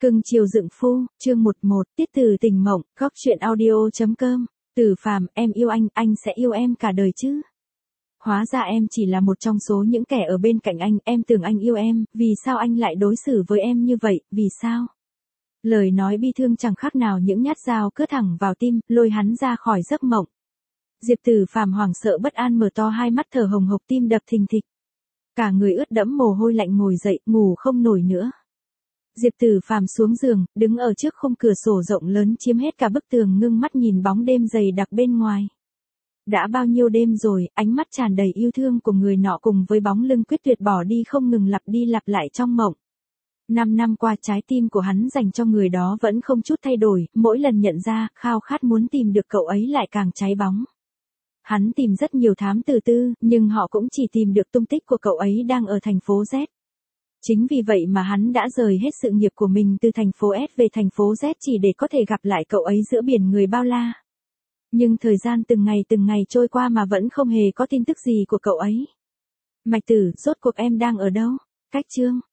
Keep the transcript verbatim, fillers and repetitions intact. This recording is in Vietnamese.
Cưng chiều dựng phu, chương một một, tiết từ tình mộng, góc chuyện audio chấm com. Tử Phàm, em yêu anh, anh sẽ yêu em cả đời chứ. Hóa ra em chỉ là một trong số những kẻ ở bên cạnh anh, em tưởng anh yêu em, vì sao anh lại đối xử với em như vậy, vì sao? Lời nói bi thương chẳng khác nào những nhát dao cứa thẳng vào tim, lôi hắn ra khỏi giấc mộng. Diệp Tử Phàm hoảng sợ bất an mở to hai mắt thở hồng hộc, tim đập thình thịch. Cả người ướt đẫm mồ hôi lạnh ngồi dậy, ngủ không nổi nữa. Diệp Tử Phàm xuống giường, đứng ở trước khung cửa sổ rộng lớn chiếm hết cả bức tường, ngưng mắt nhìn bóng đêm dày đặc bên ngoài. Đã bao nhiêu đêm rồi, ánh mắt tràn đầy yêu thương của người nọ cùng với bóng lưng quyết tuyệt bỏ đi không ngừng lặp đi lặp lại trong mộng. Năm năm qua trái tim của hắn dành cho người đó vẫn không chút thay đổi, mỗi lần nhận ra, khao khát muốn tìm được cậu ấy lại càng cháy bóng. Hắn tìm rất nhiều thám tử tư, nhưng họ cũng chỉ tìm được tung tích của cậu ấy đang ở thành phố Z. Chính vì vậy mà hắn đã rời hết sự nghiệp của mình từ thành phố S về thành phố Z chỉ để có thể gặp lại cậu ấy giữa biển người bao la. Nhưng thời gian từng ngày từng ngày trôi qua mà vẫn không hề có tin tức gì của cậu ấy. Mạch Tử, rốt cuộc em đang ở đâu? Cách chương.